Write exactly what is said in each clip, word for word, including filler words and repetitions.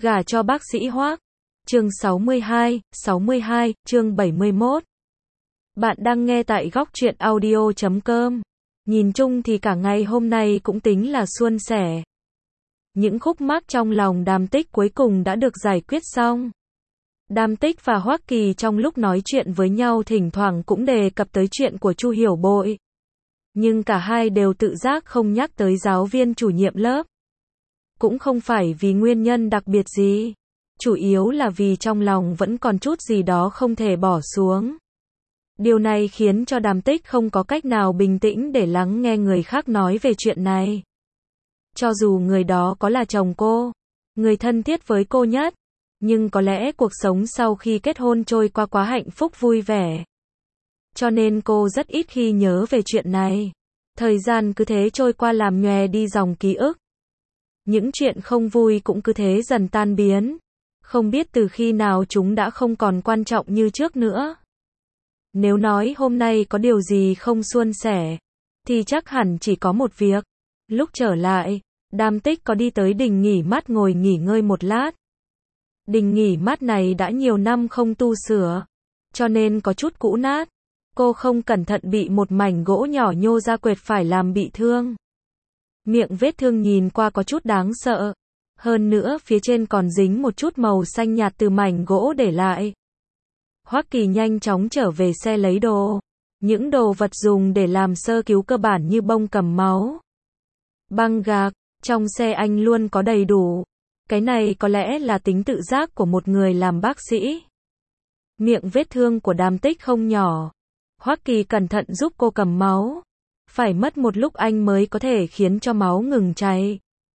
Gả cho bác sĩ Hoác. Chương sáu mươi hai, sáu mươi hai, chương bảy mươi mốt. Bạn đang nghe tại góc truyện audio chấm com. Nhìn chung thì cả ngày hôm nay cũng tính là suôn sẻ. Những khúc mắc trong lòng Đàm Tích cuối cùng đã được giải quyết xong. Đàm Tích và Hoắc Kỳ trong lúc nói chuyện với nhau thỉnh thoảng cũng đề cập tới chuyện của Chu Hiểu Bội. Nhưng cả hai đều tự giác không nhắc tới giáo viên chủ nhiệm lớp. Cũng không phải vì nguyên nhân đặc biệt gì. Chủ yếu là vì trong lòng vẫn còn chút gì đó không thể bỏ xuống. Điều này khiến cho Đàm Tích không có cách nào bình tĩnh để lắng nghe người khác nói về chuyện này. Cho dù người đó có là chồng cô, người thân thiết với cô nhất, nhưng có lẽ cuộc sống sau khi kết hôn trôi qua quá hạnh phúc vui vẻ. Cho nên cô rất ít khi nhớ về chuyện này. Thời gian cứ thế trôi qua làm nhòe đi dòng ký ức. Những chuyện không vui cũng cứ thế dần tan biến. Không biết từ khi nào chúng đã không còn quan trọng như trước nữa. Nếu nói hôm nay có điều gì không suôn sẻ, thì chắc hẳn chỉ có một việc. Lúc trở lại, Đàm Tích có đi tới đình nghỉ mát ngồi nghỉ ngơi một lát. Đình nghỉ mát này đã nhiều năm không tu sửa, cho nên có chút cũ nát. Cô không cẩn thận bị một mảnh gỗ nhỏ nhô ra quệt phải làm bị thương. Miệng vết thương nhìn qua có chút đáng sợ. Hơn nữa phía trên còn dính một chút màu xanh nhạt từ mảnh gỗ để lại. Hoắc Kỳ nhanh chóng trở về xe lấy đồ. Những đồ vật dùng để làm sơ cứu cơ bản như bông cầm máu, băng gạc, trong xe anh luôn có đầy đủ. Cái này có lẽ là tính tự giác của một người làm bác sĩ. Miệng vết thương của Đàm Tích không nhỏ. Hoắc Kỳ cẩn thận giúp cô cầm máu. Phải mất một lúc anh mới có thể khiến cho máu ngừng chảy.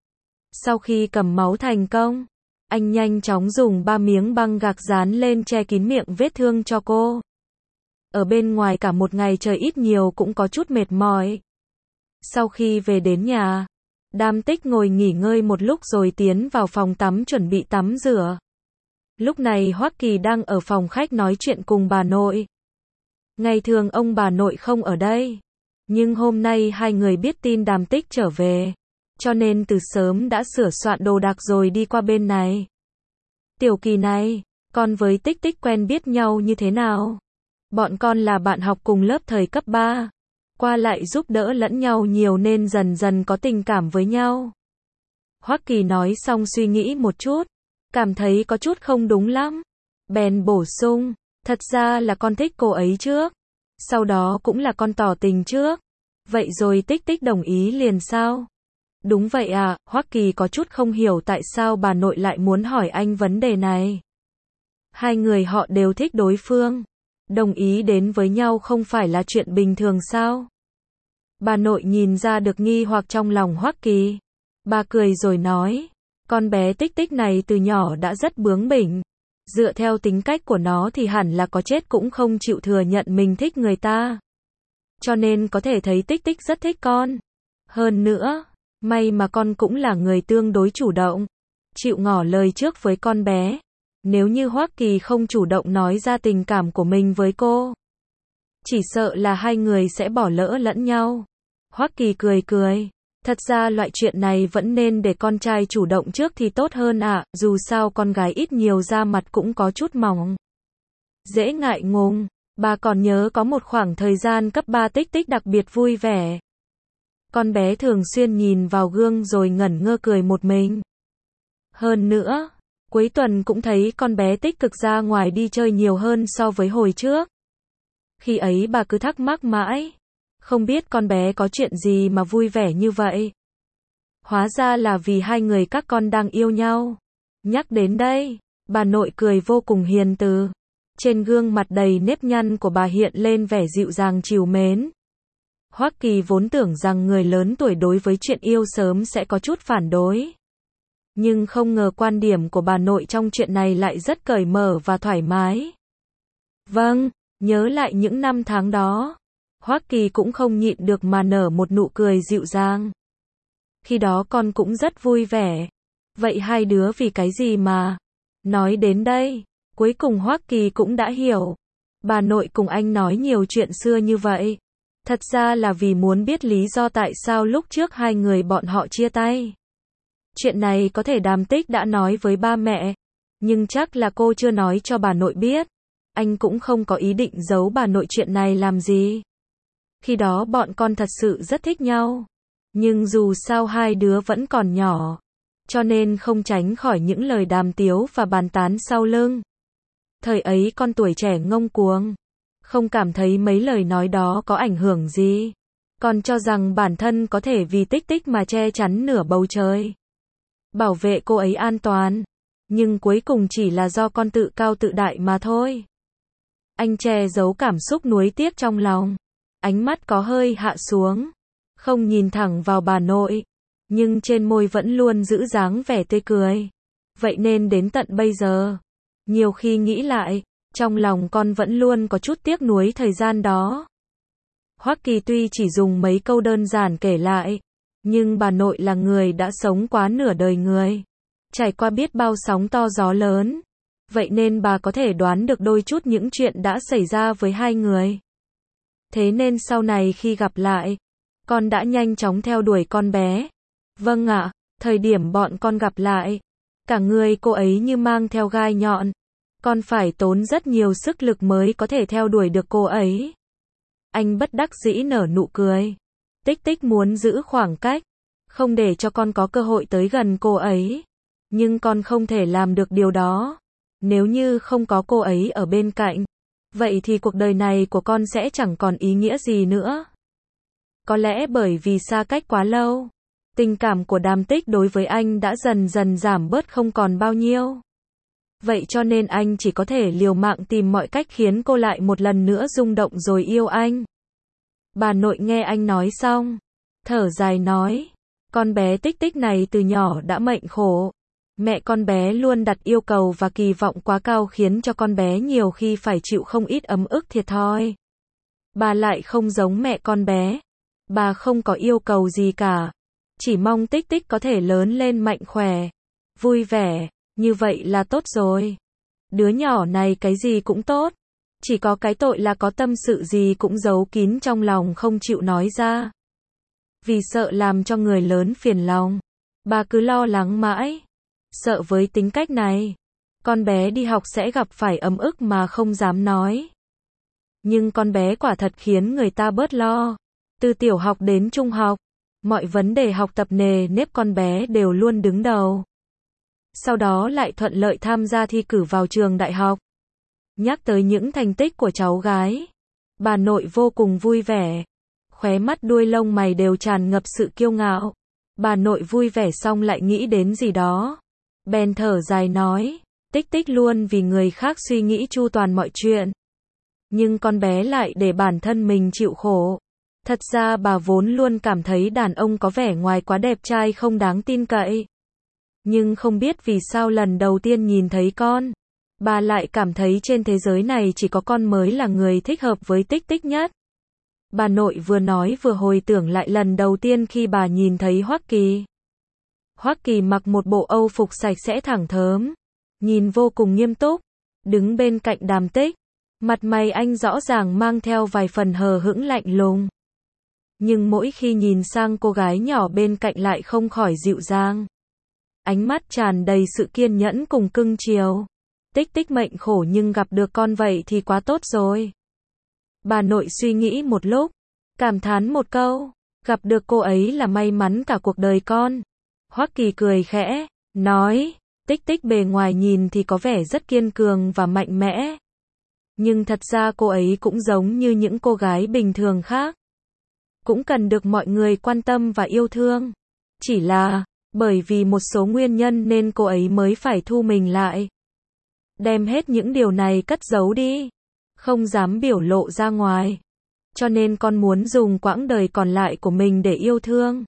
Sau khi cầm máu thành công, anh nhanh chóng dùng ba miếng băng gạc dán lên che kín miệng vết thương cho cô. Ở bên ngoài cả một ngày trời ít nhiều cũng có chút mệt mỏi. Sau khi về đến nhà, Đàm Tích ngồi nghỉ ngơi một lúc rồi tiến vào phòng tắm chuẩn bị tắm rửa. Lúc này Hoắc Kỳ đang ở phòng khách nói chuyện cùng bà nội. Ngày thường ông bà nội không ở đây, nhưng hôm nay hai người biết tin Đàm Tích trở về, cho nên từ sớm đã sửa soạn đồ đạc rồi đi qua bên này. Tiểu Kỳ này, con với Tích Tích quen biết nhau như thế nào? Bọn con là bạn học cùng lớp thời cấp ba, qua lại giúp đỡ lẫn nhau nhiều nên dần dần có tình cảm với nhau. Hoắc Kỳ nói xong suy nghĩ một chút, cảm thấy có chút không đúng lắm. Bèn bổ sung, thật ra là con thích cô ấy trước, sau đó cũng là con tỏ tình trước. Vậy rồi Tích Tích đồng ý liền sao? Đúng vậy à, Hoắc Kỳ có chút không hiểu tại sao bà nội lại muốn hỏi anh vấn đề này. Hai người họ đều thích đối phương, đồng ý đến với nhau không phải là chuyện bình thường sao? Bà nội nhìn ra được nghi hoặc trong lòng Hoắc Kỳ. Bà cười rồi nói, con bé Tích Tích này từ nhỏ đã rất bướng bỉnh. Dựa theo tính cách của nó thì hẳn là có chết cũng không chịu thừa nhận mình thích người ta. Cho nên có thể thấy Tích Tích rất thích con. Hơn nữa, may mà con cũng là người tương đối chủ động, chịu ngỏ lời trước với con bé. Nếu như Hoắc Kỳ không chủ động nói ra tình cảm của mình với cô, chỉ sợ là hai người sẽ bỏ lỡ lẫn nhau. Hoắc Kỳ cười cười, thật ra loại chuyện này vẫn nên để con trai chủ động trước thì tốt hơn ạ, à, dù sao con gái ít nhiều da mặt cũng có chút mỏng, dễ ngại ngùng. Bà còn nhớ có một khoảng thời gian cấp ba Tích Tích đặc biệt vui vẻ. Con bé thường xuyên nhìn vào gương rồi ngẩn ngơ cười một mình. Hơn nữa, cuối tuần cũng thấy con bé tích cực ra ngoài đi chơi nhiều hơn so với hồi trước. Khi ấy bà cứ thắc mắc mãi, không biết con bé có chuyện gì mà vui vẻ như vậy. Hóa ra là vì hai người các con đang yêu nhau. Nhắc đến đây, bà nội cười vô cùng hiền từ. Trên gương mặt đầy nếp nhăn của bà hiện lên vẻ dịu dàng trìu mến. Hoắc Kỳ vốn tưởng rằng người lớn tuổi đối với chuyện yêu sớm sẽ có chút phản đối. Nhưng không ngờ quan điểm của bà nội trong chuyện này lại rất cởi mở và thoải mái. Vâng, nhớ lại những năm tháng đó, Hoắc Kỳ cũng không nhịn được mà nở một nụ cười dịu dàng. Khi đó con cũng rất vui vẻ. Vậy hai đứa vì cái gì mà? Nói đến đây, cuối cùng Hoắc Kỳ cũng đã hiểu. Bà nội cùng anh nói nhiều chuyện xưa như vậy. Thật ra là vì muốn biết lý do tại sao lúc trước hai người bọn họ chia tay. Chuyện này có thể Đàm Tích đã nói với ba mẹ, nhưng chắc là cô chưa nói cho bà nội biết. Anh cũng không có ý định giấu bà nội chuyện này làm gì. Khi đó bọn con thật sự rất thích nhau. Nhưng dù sao hai đứa vẫn còn nhỏ, cho nên không tránh khỏi những lời đàm tiếu và bàn tán sau lưng. Thời ấy con tuổi trẻ ngông cuồng, không cảm thấy mấy lời nói đó có ảnh hưởng gì. Con cho rằng bản thân có thể vì Tích Tích mà che chắn nửa bầu trời, bảo vệ cô ấy an toàn. Nhưng cuối cùng chỉ là do con tự cao tự đại mà thôi. Anh che giấu cảm xúc nuối tiếc trong lòng. Ánh mắt có hơi hạ xuống, không nhìn thẳng vào bà nội, nhưng trên môi vẫn luôn giữ dáng vẻ tươi cười. Vậy nên đến tận bây giờ, nhiều khi nghĩ lại, trong lòng con vẫn luôn có chút tiếc nuối thời gian đó. Hoắc Kỳ tuy chỉ dùng mấy câu đơn giản kể lại, nhưng bà nội là người đã sống quá nửa đời người, trải qua biết bao sóng to gió lớn. Vậy nên bà có thể đoán được đôi chút những chuyện đã xảy ra với hai người. Thế nên sau này khi gặp lại, con đã nhanh chóng theo đuổi con bé. Vâng ạ, thời điểm bọn con gặp lại, cả người cô ấy như mang theo gai nhọn. Con phải tốn rất nhiều sức lực mới có thể theo đuổi được cô ấy. Anh bất đắc dĩ nở nụ cười. Tích Tích muốn giữ khoảng cách, không để cho con có cơ hội tới gần cô ấy. Nhưng con không thể làm được điều đó. Nếu như không có cô ấy ở bên cạnh, vậy thì cuộc đời này của con sẽ chẳng còn ý nghĩa gì nữa. Có lẽ bởi vì xa cách quá lâu, tình cảm của Đàm Tích đối với anh đã dần dần giảm bớt không còn bao nhiêu. Vậy cho nên anh chỉ có thể liều mạng tìm mọi cách khiến cô lại một lần nữa rung động rồi yêu anh. Bà nội nghe anh nói xong, thở dài nói, con bé Tích Tích này từ nhỏ đã mệnh khổ. Mẹ con bé luôn đặt yêu cầu và kỳ vọng quá cao khiến cho con bé nhiều khi phải chịu không ít ấm ức thiệt thòi. Bà lại không giống mẹ con bé. Bà không có yêu cầu gì cả. Chỉ mong Tích Tích có thể lớn lên mạnh khỏe, vui vẻ, như vậy là tốt rồi. Đứa nhỏ này cái gì cũng tốt. Chỉ có cái tội là có tâm sự gì cũng giấu kín trong lòng không chịu nói ra. Vì sợ làm cho người lớn phiền lòng, bà cứ lo lắng mãi. Sợ với tính cách này, con bé đi học sẽ gặp phải ấm ức mà không dám nói. Nhưng con bé quả thật khiến người ta bớt lo. Từ tiểu học đến trung học, mọi vấn đề học tập nề nếp con bé đều luôn đứng đầu. Sau đó lại thuận lợi tham gia thi cử vào trường đại học. Nhắc tới những thành tích của cháu gái, bà nội vô cùng vui vẻ. Khóe mắt đuôi lông mày đều tràn ngập sự kiêu ngạo. Bà nội vui vẻ xong lại nghĩ đến gì đó. Bèn thở dài nói, Tích Tích luôn vì người khác suy nghĩ chu toàn mọi chuyện. Nhưng con bé lại để bản thân mình chịu khổ. Thật ra bà vốn luôn cảm thấy đàn ông có vẻ ngoài quá đẹp trai không đáng tin cậy. Nhưng không biết vì sao lần đầu tiên nhìn thấy con, bà lại cảm thấy trên thế giới này chỉ có con mới là người thích hợp với Tích Tích nhất. Bà nội vừa nói vừa hồi tưởng lại lần đầu tiên khi bà nhìn thấy Hoắc Kỳ. Hoắc Kỳ mặc một bộ âu phục sạch sẽ thẳng thớm, nhìn vô cùng nghiêm túc, đứng bên cạnh Đàm Tích. Mặt mày anh rõ ràng mang theo vài phần hờ hững lạnh lùng. Nhưng mỗi khi nhìn sang cô gái nhỏ bên cạnh lại không khỏi dịu dàng. Ánh mắt tràn đầy sự kiên nhẫn cùng cưng chiều. Tích Tích mệnh khổ nhưng gặp được con vậy thì quá tốt rồi. Bà nội suy nghĩ một lúc, cảm thán một câu, gặp được cô ấy là may mắn cả cuộc đời con. Hoắc Kỳ cười khẽ, nói, Tích Tích bề ngoài nhìn thì có vẻ rất kiên cường và mạnh mẽ. Nhưng thật ra cô ấy cũng giống như những cô gái bình thường khác. Cũng cần được mọi người quan tâm và yêu thương. Chỉ là, bởi vì một số nguyên nhân nên cô ấy mới phải thu mình lại. Đem hết những điều này cất giấu đi. Không dám biểu lộ ra ngoài. Cho nên con muốn dùng quãng đời còn lại của mình để yêu thương,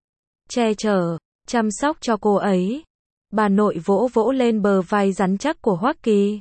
che chở, chăm sóc cho cô ấy. Bà nội vỗ vỗ lên bờ vai rắn chắc của Hoắc Kỳ.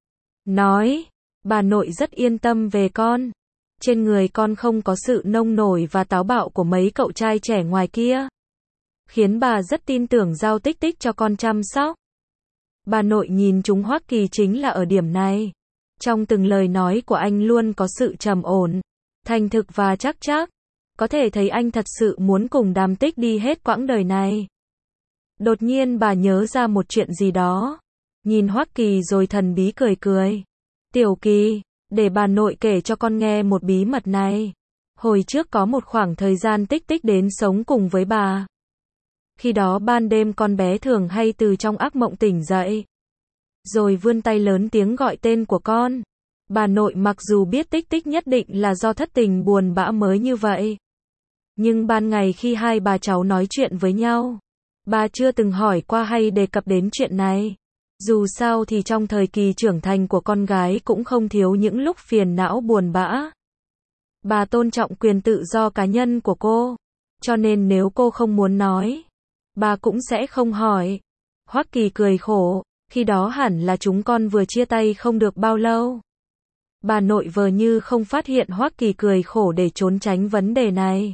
Nói, bà nội rất yên tâm về con. Trên người con không có sự nông nổi và táo bạo của mấy cậu trai trẻ ngoài kia. Khiến bà rất tin tưởng giao Tích Tích cho con chăm sóc. Bà nội nhìn trúng Hoắc Kỳ chính là ở điểm này. Trong từng lời nói của anh luôn có sự trầm ổn, thành thực và chắc chắc. Có thể thấy anh thật sự muốn cùng Đàm Tích đi hết quãng đời này. Đột nhiên bà nhớ ra một chuyện gì đó. Nhìn Hoắc Kỳ rồi thần bí cười cười. Tiểu Kỳ, để bà nội kể cho con nghe một bí mật này. Hồi trước có một khoảng thời gian Tích Tích đến sống cùng với bà. Khi đó ban đêm con bé thường hay từ trong ác mộng tỉnh dậy. Rồi vươn tay lớn tiếng gọi tên của con. Bà nội mặc dù biết Tích Tích nhất định là do thất tình buồn bã mới như vậy. Nhưng ban ngày khi hai bà cháu nói chuyện với nhau, bà chưa từng hỏi qua hay đề cập đến chuyện này. Dù sao thì trong thời kỳ trưởng thành của con gái cũng không thiếu những lúc phiền não buồn bã. Bà tôn trọng quyền tự do cá nhân của cô. Cho nên nếu cô không muốn nói, bà cũng sẽ không hỏi. Hoắc Kỳ cười khổ, khi đó hẳn là chúng con vừa chia tay không được bao lâu. Bà nội vờ như không phát hiện Hoắc Kỳ cười khổ để trốn tránh vấn đề này.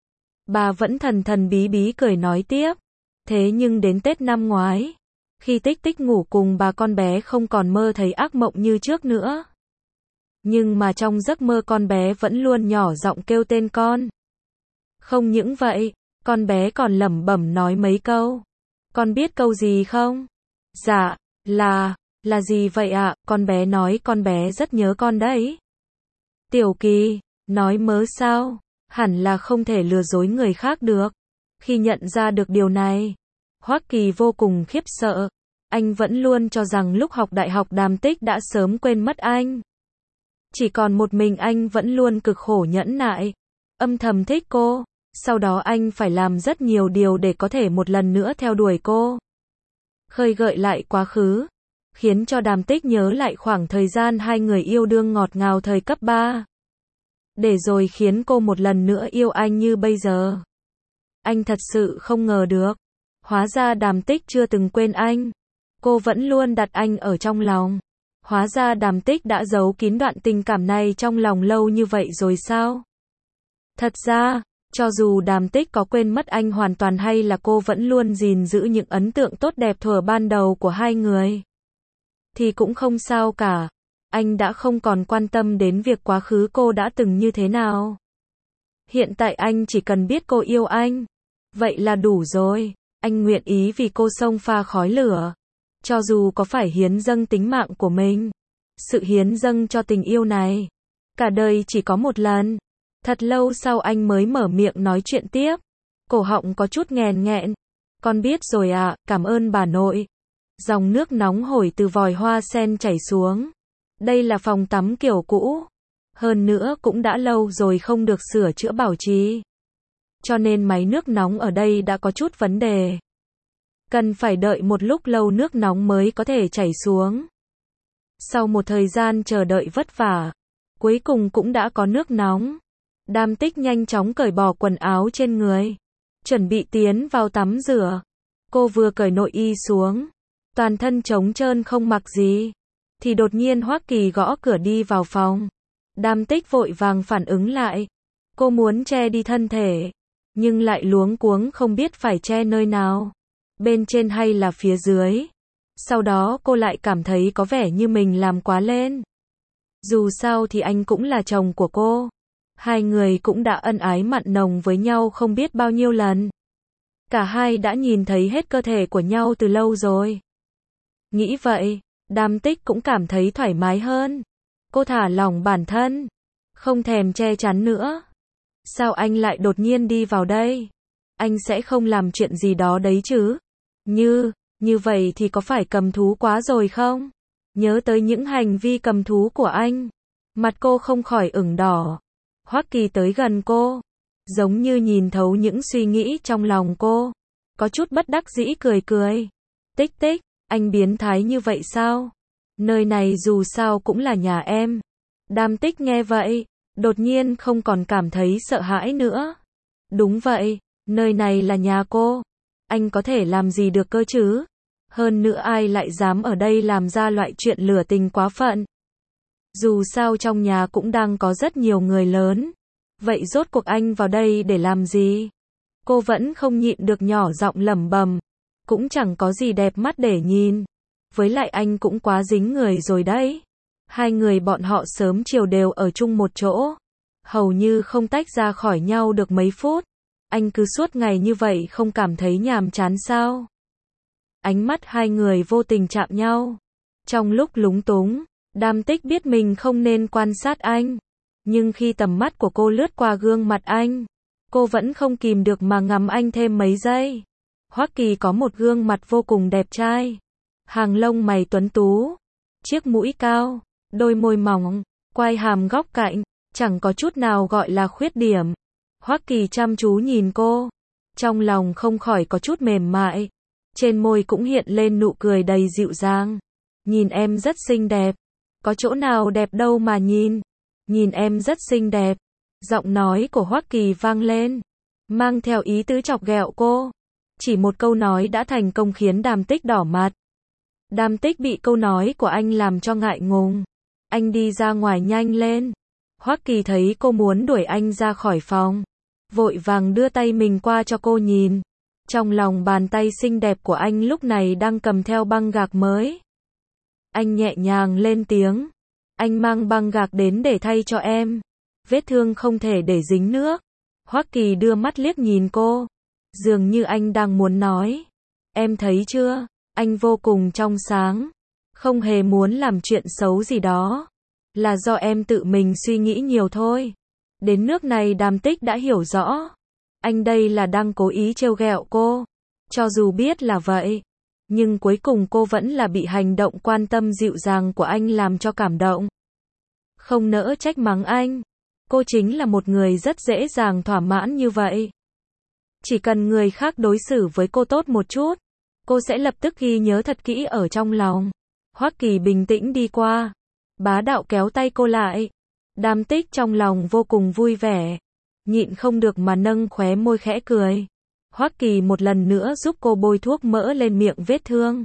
Bà vẫn thần thần bí bí cười nói tiếp. Thế nhưng đến Tết năm ngoái, khi Tích Tích ngủ cùng bà, con bé không còn mơ thấy ác mộng như trước nữa. Nhưng mà trong giấc mơ con bé vẫn luôn nhỏ giọng kêu tên con. Không những vậy, con bé còn lẩm bẩm nói mấy câu. Con biết câu gì không? Dạ, là, là gì vậy ạ? Con bé nói con bé rất nhớ con đấy. Tiểu Kỳ, nói mớ sao? Hẳn là không thể lừa dối người khác được. Khi nhận ra được điều này, Hoắc Kỳ vô cùng khiếp sợ. Anh vẫn luôn cho rằng lúc học đại học Đàm Tích đã sớm quên mất anh. Chỉ còn một mình anh vẫn luôn cực khổ nhẫn nại, âm thầm thích cô. Sau đó anh phải làm rất nhiều điều để có thể một lần nữa theo đuổi cô. Khơi gợi lại quá khứ, khiến cho Đàm Tích nhớ lại khoảng thời gian hai người yêu đương ngọt ngào thời cấp ba. Để rồi khiến cô một lần nữa yêu anh như bây giờ. Anh thật sự không ngờ được. Hóa ra Đàm Tích chưa từng quên anh. Cô vẫn luôn đặt anh ở trong lòng. Hóa ra Đàm Tích đã giấu kín đoạn tình cảm này trong lòng lâu như vậy rồi sao? Thật ra, cho dù Đàm Tích có quên mất anh hoàn toàn hay là cô vẫn luôn gìn giữ những ấn tượng tốt đẹp thuở ban đầu của hai người, thì cũng không sao cả. Anh đã không còn quan tâm đến việc quá khứ cô đã từng như thế nào. Hiện tại anh chỉ cần biết cô yêu anh. Vậy là đủ rồi. Anh nguyện ý vì cô xông pha khói lửa. Cho dù có phải hiến dâng tính mạng của mình. Sự hiến dâng cho tình yêu này, cả đời chỉ có một lần. Thật lâu sau anh mới mở miệng nói chuyện tiếp. Cổ họng có chút nghèn nghẹn. Con biết rồi ạ, à, cảm ơn bà nội. Dòng nước nóng hổi từ vòi hoa sen chảy xuống. Đây là phòng tắm kiểu cũ. Hơn nữa cũng đã lâu rồi không được sửa chữa bảo trì. Cho nên máy nước nóng ở đây đã có chút vấn đề. Cần phải đợi một lúc lâu nước nóng mới có thể chảy xuống. Sau một thời gian chờ đợi vất vả, cuối cùng cũng đã có nước nóng. Đàm Tích nhanh chóng cởi bỏ quần áo trên người, chuẩn bị tiến vào tắm rửa. Cô vừa cởi nội y xuống, toàn thân trống trơn không mặc gì, thì đột nhiên Hoắc Kỳ gõ cửa đi vào phòng. Đàm Tích vội vàng phản ứng lại. Cô muốn che đi thân thể, nhưng lại luống cuống không biết phải che nơi nào, bên trên hay là phía dưới. Sau đó cô lại cảm thấy có vẻ như mình làm quá lên. Dù sao thì anh cũng là chồng của cô. Hai người cũng đã ân ái mặn nồng với nhau không biết bao nhiêu lần. Cả hai đã nhìn thấy hết cơ thể của nhau từ lâu rồi. Nghĩ vậy, Đàm Tích cũng cảm thấy thoải mái hơn. Cô thả lỏng bản thân, không thèm che chắn nữa. Sao anh lại đột nhiên đi vào đây? Anh sẽ không làm chuyện gì đó đấy chứ? Như, như vậy thì có phải cầm thú quá rồi không? Nhớ tới những hành vi cầm thú của anh, mặt cô không khỏi ửng đỏ. Hoắc Kỳ tới gần cô, giống như nhìn thấu những suy nghĩ trong lòng cô. Có chút bất đắc dĩ cười cười. Tích Tích, anh biến thái như vậy sao? Nơi này dù sao cũng là nhà em. Đàm Tích nghe vậy, đột nhiên không còn cảm thấy sợ hãi nữa. Đúng vậy, nơi này là nhà cô. Anh có thể làm gì được cơ chứ? Hơn nữa ai lại dám ở đây làm ra loại chuyện lửa tình quá phận. Dù sao trong nhà cũng đang có rất nhiều người lớn. Vậy rốt cuộc anh vào đây để làm gì? Cô vẫn không nhịn được nhỏ giọng lẩm bẩm. Cũng chẳng có gì đẹp mắt để nhìn. Với lại anh cũng quá dính người rồi đấy. Hai người bọn họ sớm chiều đều ở chung một chỗ. Hầu như không tách ra khỏi nhau được mấy phút. Anh cứ suốt ngày như vậy không cảm thấy nhàm chán sao? Ánh mắt hai người vô tình chạm nhau. Trong lúc lúng túng, Đam Tích biết mình không nên quan sát anh. Nhưng khi tầm mắt của cô lướt qua gương mặt anh, cô vẫn không kìm được mà ngắm anh thêm mấy giây. Hoắc Kỳ có một gương mặt vô cùng đẹp trai. Hàng lông mày tuấn tú, chiếc mũi cao, đôi môi mỏng, quai hàm góc cạnh, chẳng có chút nào gọi là khuyết điểm. Hoắc Kỳ chăm chú nhìn cô, trong lòng không khỏi có chút mềm mại. Trên môi cũng hiện lên nụ cười đầy dịu dàng. Nhìn em rất xinh đẹp. Có chỗ nào đẹp đâu mà nhìn. Nhìn em rất xinh đẹp. Giọng nói của Hoắc Kỳ vang lên, mang theo ý tứ chọc ghẹo cô. Chỉ một câu nói đã thành công khiến Đàm Tích đỏ mặt. Đàm Tích bị câu nói của anh làm cho ngại ngùng. Anh đi ra ngoài nhanh lên. Hoắc Kỳ thấy cô muốn đuổi anh ra khỏi phòng, vội vàng đưa tay mình qua cho cô nhìn. Trong lòng bàn tay xinh đẹp của anh lúc này đang cầm theo băng gạc mới. Anh nhẹ nhàng lên tiếng. Anh mang băng gạc đến để thay cho em. Vết thương không thể để dính nước. Hoắc Kỳ đưa mắt liếc nhìn cô. Dường như anh đang muốn nói. Em thấy chưa, anh vô cùng trong sáng. Không hề muốn làm chuyện xấu gì đó. Là do em tự mình suy nghĩ nhiều thôi. Đến nước này Đàm Tích đã hiểu rõ. Anh đây là đang cố ý trêu ghẹo cô. Cho dù biết là vậy, nhưng cuối cùng cô vẫn là bị hành động quan tâm dịu dàng của anh làm cho cảm động. Không nỡ trách mắng anh. Cô chính là một người rất dễ dàng thỏa mãn như vậy. Chỉ cần người khác đối xử với cô tốt một chút, cô sẽ lập tức ghi nhớ thật kỹ ở trong lòng. Hoắc Kỳ bình tĩnh đi qua, bá đạo kéo tay cô lại. Đàm Tích trong lòng vô cùng vui vẻ, nhịn không được mà nâng khóe môi khẽ cười. Hoắc Kỳ một lần nữa giúp cô bôi thuốc mỡ lên miệng vết thương.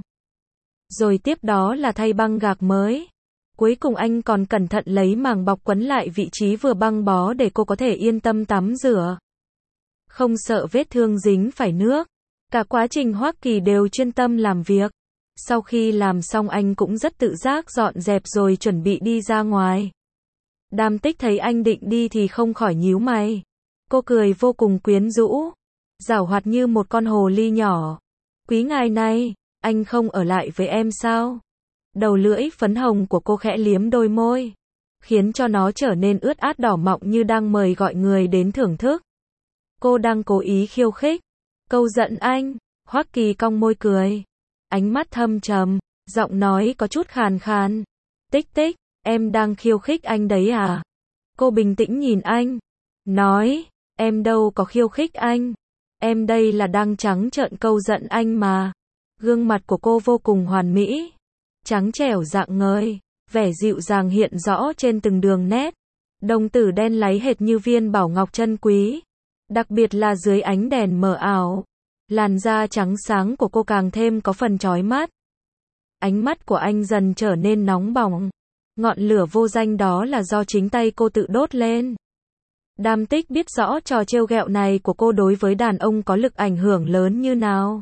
Rồi tiếp đó là thay băng gạc mới. Cuối cùng anh còn cẩn thận lấy màng bọc quấn lại vị trí vừa băng bó để cô có thể yên tâm tắm rửa. Không sợ vết thương dính phải nước. Cả quá trình Hoắc Kỳ đều chuyên tâm làm việc. Sau khi làm xong anh cũng rất tự giác dọn dẹp rồi chuẩn bị đi ra ngoài. Đàm Tích thấy anh định đi thì không khỏi nhíu mày. Cô cười vô cùng quyến rũ, giảo hoạt như một con hồ ly nhỏ. Quý ngài này, anh không ở lại với em sao? Đầu lưỡi phấn hồng của cô khẽ liếm đôi môi, khiến cho nó trở nên ướt át đỏ mọng như đang mời gọi người đến thưởng thức. Cô đang cố ý khiêu khích, câu giận anh. Hoắc Kỳ cong môi cười, ánh mắt thâm trầm, giọng nói có chút khàn khàn. Tích Tích, em đang khiêu khích anh đấy à? Cô bình tĩnh nhìn anh, nói, em đâu có khiêu khích anh. Em đây là đang trắng trợn câu giận anh mà. Gương mặt của cô vô cùng hoàn mỹ, trắng trẻo rạng ngời, vẻ dịu dàng hiện rõ trên từng đường nét. Đồng tử đen láy hệt như viên bảo ngọc chân quý. Đặc biệt là dưới ánh đèn mờ ảo, làn da trắng sáng của cô càng thêm có phần chói mắt. Ánh mắt của anh dần trở nên nóng bỏng. Ngọn lửa vô danh đó là do chính tay cô tự đốt lên. Đàm Tích biết rõ trò trêu ghẹo này của cô đối với đàn ông có lực ảnh hưởng lớn như nào.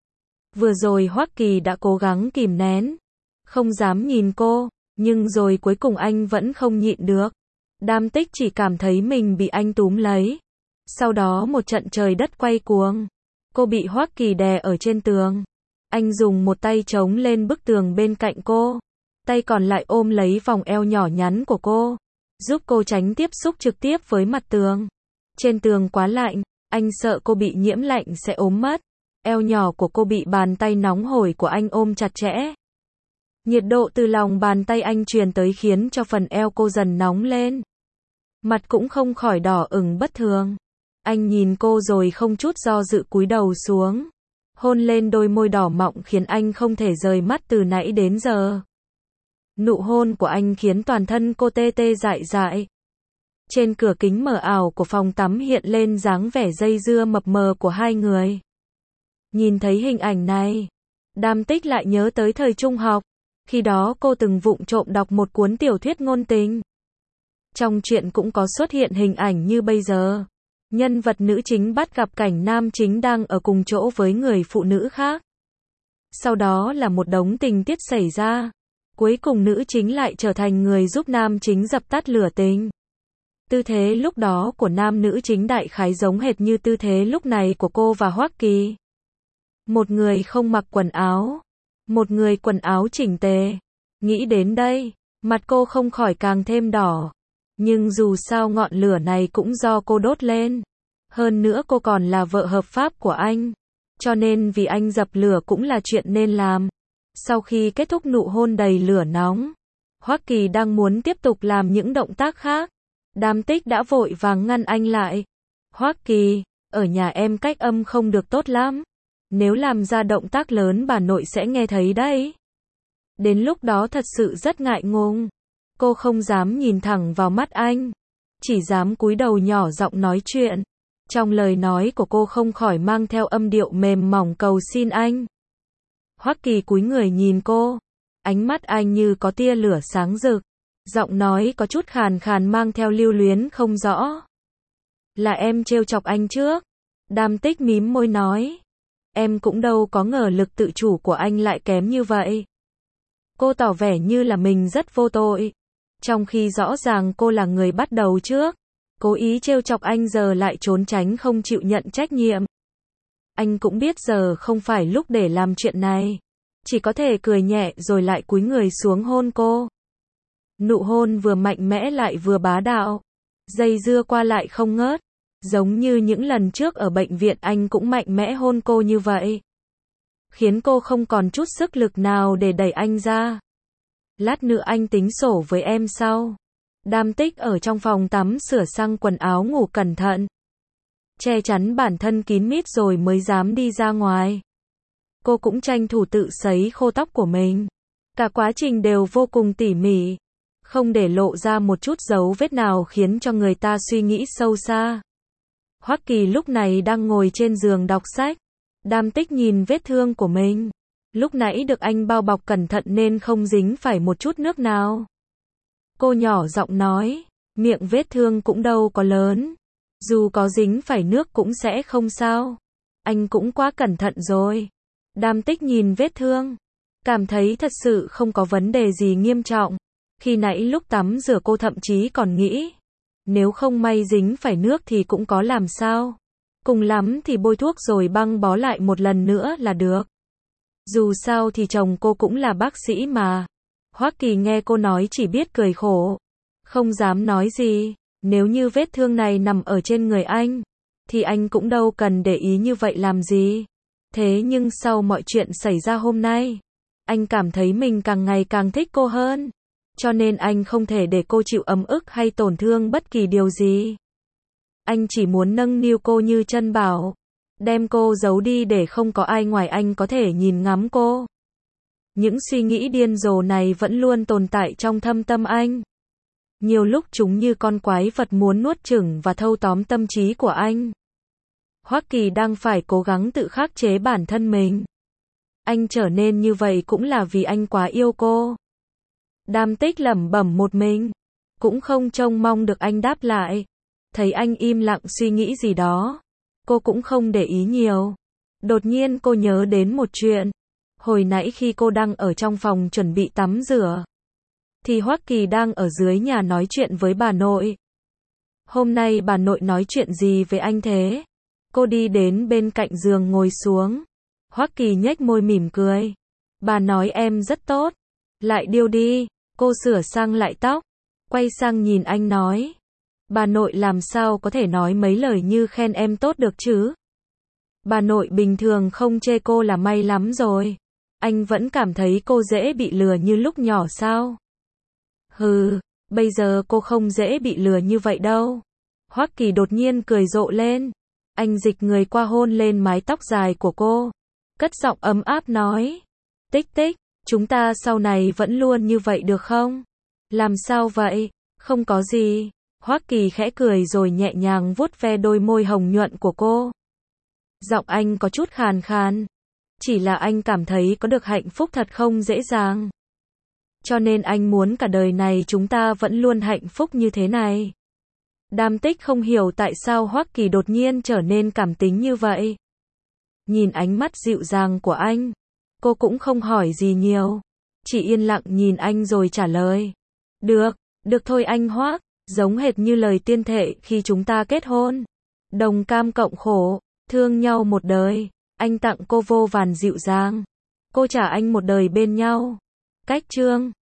Vừa rồi Hoắc Kỳ đã cố gắng kìm nén, không dám nhìn cô, nhưng rồi cuối cùng anh vẫn không nhịn được. Đàm Tích chỉ cảm thấy mình bị anh túm lấy. Sau đó một trận trời đất quay cuồng. Cô bị Hoắc Kỳ đè ở trên tường. Anh dùng một tay chống lên bức tường bên cạnh cô, tay còn lại ôm lấy vòng eo nhỏ nhắn của cô, giúp cô tránh tiếp xúc trực tiếp với mặt tường. Trên tường quá lạnh, anh sợ cô bị nhiễm lạnh sẽ ốm mất. Eo nhỏ của cô bị bàn tay nóng hổi của anh ôm chặt chẽ. Nhiệt độ từ lòng bàn tay anh truyền tới khiến cho phần eo cô dần nóng lên. Mặt cũng không khỏi đỏ ửng bất thường. Anh nhìn cô rồi không chút do dự cúi đầu xuống, hôn lên đôi môi đỏ mọng khiến anh không thể rời mắt từ nãy đến giờ. Nụ hôn của anh khiến toàn thân cô tê tê dại dại. Trên cửa kính mờ ảo của phòng tắm hiện lên dáng vẻ dây dưa mập mờ của hai người. Nhìn thấy hình ảnh này, Đàm Tích lại nhớ tới thời trung học. Khi đó cô từng vụng trộm đọc một cuốn tiểu thuyết ngôn tình. Trong truyện cũng có xuất hiện hình ảnh như bây giờ. Nhân vật nữ chính bắt gặp cảnh nam chính đang ở cùng chỗ với người phụ nữ khác. Sau đó là một đống tình tiết xảy ra. Cuối cùng nữ chính lại trở thành người giúp nam chính dập tắt lửa tình. Tư thế lúc đó của nam nữ chính đại khái giống hệt như tư thế lúc này của cô và Hoắc Kỳ. một người không mặc quần áo, một người quần áo chỉnh tề. Nghĩ đến đây, mặt cô không khỏi càng thêm đỏ. Nhưng dù sao ngọn lửa này cũng do cô đốt lên. Hơn nữa cô còn là vợ hợp pháp của anh. Cho nên vì anh dập lửa cũng là chuyện nên làm. Sau khi kết thúc nụ hôn đầy lửa nóng, Hoắc Kỳ đang muốn tiếp tục làm những động tác khác. Đàm Tích đã vội vàng ngăn anh lại. Hoắc Kỳ, ở nhà em cách âm không được tốt lắm. Nếu làm ra động tác lớn bà nội sẽ nghe thấy đấy. Đến lúc đó thật sự rất ngại ngùng. Cô không dám nhìn thẳng vào mắt anh. Chỉ dám cúi đầu nhỏ giọng nói chuyện. Trong lời nói của cô không khỏi mang theo âm điệu mềm mỏng cầu xin anh. Hoắc Kỳ cúi người nhìn cô. Ánh mắt anh như có tia lửa sáng rực. Giọng nói có chút khàn khàn mang theo lưu luyến không rõ. Là em trêu chọc anh trước. Đàm Tích mím môi nói. Em cũng đâu có ngờ lực tự chủ của anh lại kém như vậy. Cô tỏ vẻ như là mình rất vô tội. Trong khi rõ ràng cô là người bắt đầu trước. Cố ý trêu chọc anh giờ lại trốn tránh không chịu nhận trách nhiệm. Anh cũng biết giờ không phải lúc để làm chuyện này. Chỉ có thể cười nhẹ rồi lại cúi người xuống hôn cô. Nụ hôn vừa mạnh mẽ lại vừa bá đạo. Dây dưa qua lại không ngớt. Giống như những lần trước ở bệnh viện anh cũng mạnh mẽ hôn cô như vậy. Khiến cô không còn chút sức lực nào để đẩy anh ra. Lát nữa anh tính sổ với em sau. Đàm Tích ở trong phòng tắm sửa sang quần áo ngủ cẩn thận. Che chắn bản thân kín mít rồi mới dám đi ra ngoài. Cô cũng tranh thủ tự sấy khô tóc của mình. Cả quá trình đều vô cùng tỉ mỉ. Không để lộ ra một chút dấu vết nào khiến cho người ta suy nghĩ sâu xa. Hoắc Kỳ lúc này đang ngồi trên giường đọc sách. Đàm Tích nhìn vết thương của mình. Lúc nãy được anh bao bọc cẩn thận nên không dính phải một chút nước nào. Cô nhỏ giọng nói, miệng vết thương cũng đâu có lớn. Dù có dính phải nước cũng sẽ không sao. Anh cũng quá cẩn thận rồi. Đàm Tích nhìn vết thương. Cảm thấy thật sự không có vấn đề gì nghiêm trọng. Khi nãy lúc tắm rửa cô thậm chí còn nghĩ. Nếu không may dính phải nước thì cũng có làm sao. Cùng lắm thì bôi thuốc rồi băng bó lại một lần nữa là được. Dù sao thì chồng cô cũng là bác sĩ mà. Hoắc Kỳ nghe cô nói chỉ biết cười khổ. Không dám nói gì. Nếu như vết thương này nằm ở trên người anh, thì anh cũng đâu cần để ý như vậy làm gì. Thế nhưng sau mọi chuyện xảy ra hôm nay, anh cảm thấy mình càng ngày càng thích cô hơn. Cho nên anh không thể để cô chịu ấm ức hay tổn thương bất kỳ điều gì. Anh chỉ muốn nâng niu cô như chân bảo. Đem cô giấu đi để không có ai ngoài anh có thể nhìn ngắm cô. Những suy nghĩ điên rồ này vẫn luôn tồn tại trong thâm tâm anh. Nhiều lúc chúng như con quái vật muốn nuốt chửng và thâu tóm tâm trí của anh. Hoắc Kỳ đang phải cố gắng tự khắc chế bản thân mình. Anh trở nên như vậy cũng là vì anh quá yêu cô. Đàm Tích lẩm bẩm một mình. Cũng không trông mong được anh đáp lại. Thấy anh im lặng suy nghĩ gì đó. Cô cũng không để ý nhiều. Đột nhiên cô nhớ đến một chuyện. Hồi nãy khi cô đang ở trong phòng chuẩn bị tắm rửa, thì Hoắc Kỳ đang ở dưới nhà nói chuyện với bà nội. Hôm nay bà nội nói chuyện gì với anh thế? Cô đi đến bên cạnh giường ngồi xuống. Hoắc Kỳ nhếch môi mỉm cười. Bà nói em rất tốt. Lại điêu đi. Cô sửa sang lại tóc. Quay sang nhìn anh nói. Bà nội làm sao có thể nói mấy lời như khen em tốt được chứ? Bà nội bình thường không chê cô là may lắm rồi. Anh vẫn cảm thấy cô dễ bị lừa như lúc nhỏ sao? Hừ, bây giờ cô không dễ bị lừa như vậy đâu. Hoắc Kỳ đột nhiên cười rộ lên. Anh dịch người qua hôn lên mái tóc dài của cô. Cất giọng ấm áp nói. Tích tích, chúng ta sau này vẫn luôn như vậy được không? Làm sao vậy? Không có gì. Hoắc Kỳ khẽ cười rồi nhẹ nhàng vuốt ve đôi môi hồng nhuận của cô. Giọng anh có chút khàn khàn. Chỉ là anh cảm thấy có được hạnh phúc thật không dễ dàng. Cho nên anh muốn cả đời này chúng ta vẫn luôn hạnh phúc như thế này. Đàm Tích không hiểu tại sao Hoắc Kỳ đột nhiên trở nên cảm tính như vậy. Nhìn ánh mắt dịu dàng của anh, cô cũng không hỏi gì nhiều. Chỉ yên lặng nhìn anh rồi trả lời. Được, được thôi anh Hoắc, giống hệt như lời tiên thệ khi chúng ta kết hôn. Đồng cam cộng khổ, thương nhau một đời. Anh tặng cô vô vàn dịu dàng. Cô trả anh một đời bên nhau. Cách chương